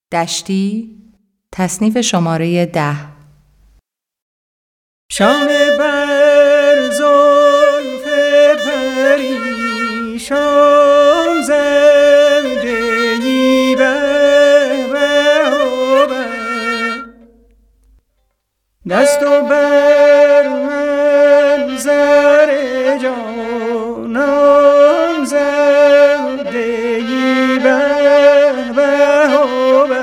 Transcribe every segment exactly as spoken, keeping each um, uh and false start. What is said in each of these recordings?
دشتی، تصنیف شماره ده. شام بر زلف پریشان زده‌ای به به و به، دست و بر منظر جانان زده‌ای به به و به،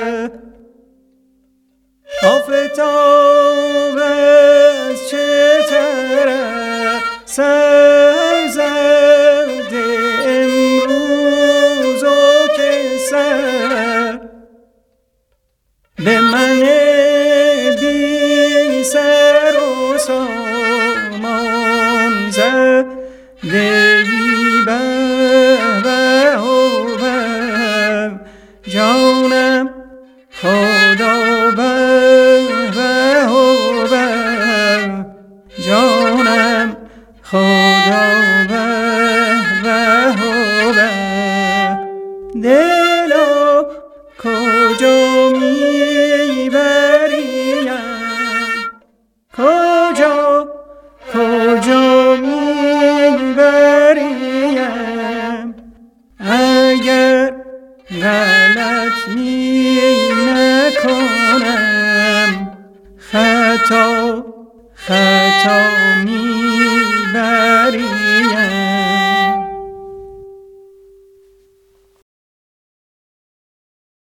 آفتاب از چه طرف سر زده امروز و که سر به من بی سر و سامان زده‌ای به به و به.